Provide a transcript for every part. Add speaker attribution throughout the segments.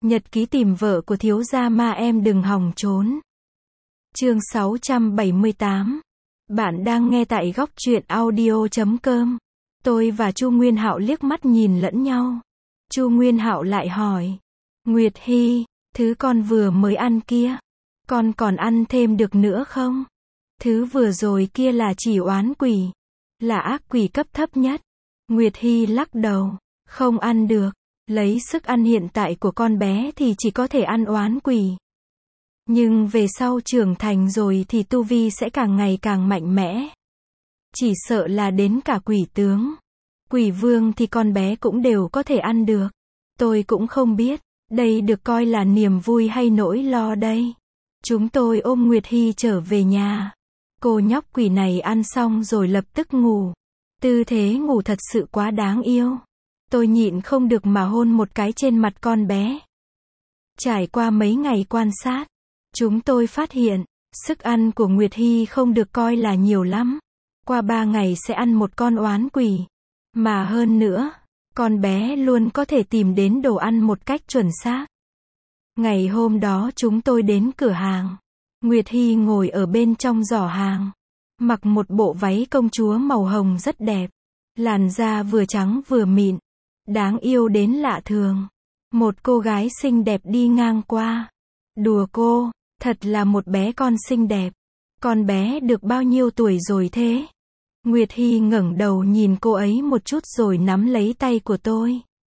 Speaker 1: Nhật ký tìm vợ của thiếu gia ma em đừng hòng trốn. Chương 678. Bạn đang nghe tại góc truyện audio.com. Tôi và Chu Nguyên Hạo liếc mắt nhìn lẫn nhau. Chu Nguyên Hạo lại hỏi. Nguyệt Hy, thứ con vừa mới ăn kia, con còn ăn thêm được nữa không? Thứ vừa rồi kia là chỉ oán quỷ, là ác quỷ cấp thấp nhất. Nguyệt Hy lắc đầu. Không ăn được. Lấy sức ăn hiện tại của con bé thì chỉ có thể ăn oán quỷ. Nhưng về sau trưởng thành rồi thì tu vi sẽ càng ngày càng mạnh mẽ. Chỉ sợ là đến cả quỷ tướng, quỷ vương thì con bé cũng đều có thể ăn được. Tôi cũng không biết, đây được coi là niềm vui hay nỗi lo đây. Chúng tôi ôm Nguyệt Hy trở về nhà. Cô nhóc quỷ này ăn xong rồi lập tức ngủ. Tư thế ngủ thật sự quá đáng yêu. Tôi nhịn không được mà hôn một cái trên mặt con bé. Trải qua mấy ngày quan sát, chúng tôi phát hiện, sức ăn của Nguyệt Hy không được coi là nhiều lắm. Qua 3 ngày sẽ ăn một con oán quỷ. Mà hơn nữa, con bé luôn có thể tìm đến đồ ăn một cách chuẩn xác. Ngày hôm đó chúng tôi đến cửa hàng. Nguyệt Hy ngồi ở bên trong giỏ hàng. Mặc một bộ váy công chúa màu hồng rất đẹp. Làn da vừa trắng vừa mịn. Đáng yêu đến lạ thường. Một cô gái xinh đẹp đi ngang qua. Đùa cô, thật là một bé con xinh đẹp. Con bé được bao nhiêu tuổi rồi thế? Nguyệt Hy ngẩng đầu nhìn cô ấy một chút rồi nắm lấy tay của tôi.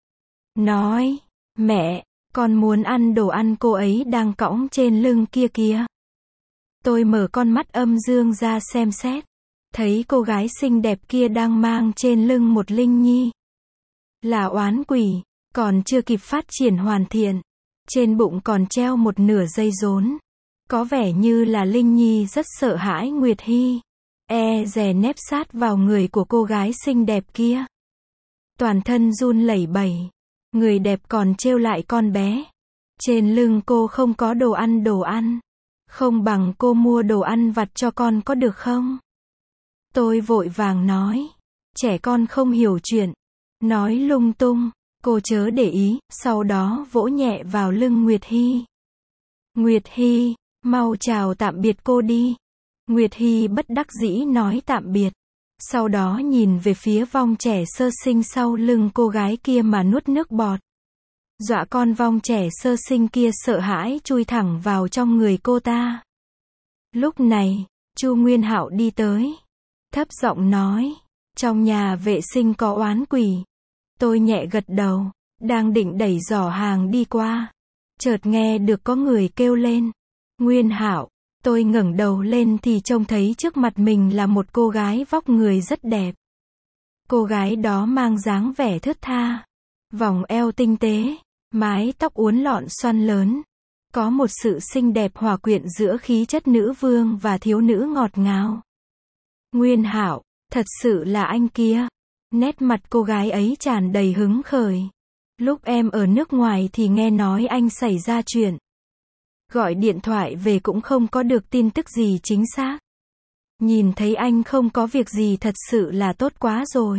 Speaker 1: Nói, mẹ, con muốn ăn đồ ăn cô ấy đang cõng trên lưng kia kìa. Tôi mở con mắt âm dương ra xem xét. Thấy cô gái xinh đẹp kia đang mang trên lưng một linh nhi. Là oán quỷ, còn chưa kịp phát triển hoàn thiện. Trên bụng còn treo một nửa dây rốn. Có vẻ như là linh nhi rất sợ hãi Nguyệt Hy. Dè nép sát vào người của cô gái xinh đẹp kia. Toàn thân run lẩy bẩy. Người đẹp còn trêu lại con bé. Trên lưng cô không có đồ ăn. Không bằng cô mua đồ ăn vặt cho con có được không? Tôi vội vàng nói. Trẻ con không hiểu chuyện. Nói lung tung. Cô chớ để ý. Sau đó vỗ nhẹ vào lưng Nguyệt Hy. Nguyệt Hy, mau chào tạm biệt cô đi. Nguyệt Hy bất đắc dĩ nói tạm biệt. Sau đó nhìn về phía vong trẻ sơ sinh sau lưng cô gái kia mà nuốt nước bọt. Dọa con vong trẻ sơ sinh kia sợ hãi chui thẳng vào trong người cô ta. Lúc này, Chu Nguyên Hạo đi tới. Thấp giọng nói. Trong nhà vệ sinh có oán quỷ. Tôi nhẹ gật đầu. Đang định đẩy giỏ hàng đi qua. Chợt nghe được có người kêu lên. Nguyên Hạo. Tôi ngẩng đầu lên thì trông thấy trước mặt mình là một cô gái vóc người rất đẹp. Cô gái đó mang dáng vẻ thướt tha. Vòng eo tinh tế. Mái tóc uốn lọn xoăn lớn. Có một sự xinh đẹp hòa quyện giữa khí chất nữ vương và thiếu nữ ngọt ngào. Nguyên Hạo, thật sự là anh kia. Nét mặt cô gái ấy tràn đầy hứng khởi. Lúc em ở nước ngoài thì nghe nói anh xảy ra chuyện. Gọi điện thoại về cũng không có được tin tức gì chính xác. Nhìn thấy anh không có việc gì thật sự là tốt quá rồi.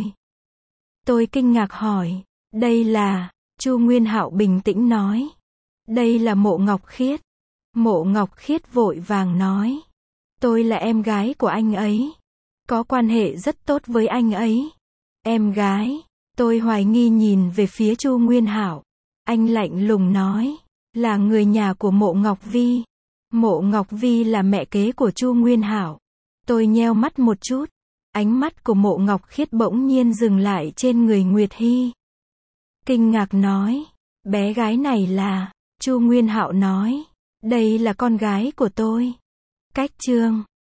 Speaker 1: Tôi kinh ngạc hỏi. Đây là... Chu Nguyên Hạo bình tĩnh nói. Đây là Mộ Ngọc Khiết. Mộ Ngọc Khiết vội vàng nói. Tôi là em gái của anh ấy. Có quan hệ rất tốt với anh ấy. Em gái. Tôi hoài nghi nhìn về phía Chu Nguyên Hạo. Anh lạnh lùng nói. Là người nhà của Mộ Ngọc Vi. Mộ Ngọc Vi là mẹ kế của Chu Nguyên Hạo. Tôi nheo mắt một chút. Ánh mắt của Mộ Ngọc Khiết bỗng nhiên dừng lại trên người Nguyệt Hy. Kinh ngạc nói. Bé gái này là... Chu Nguyên Hạo nói. Đây là con gái của tôi. Cách chương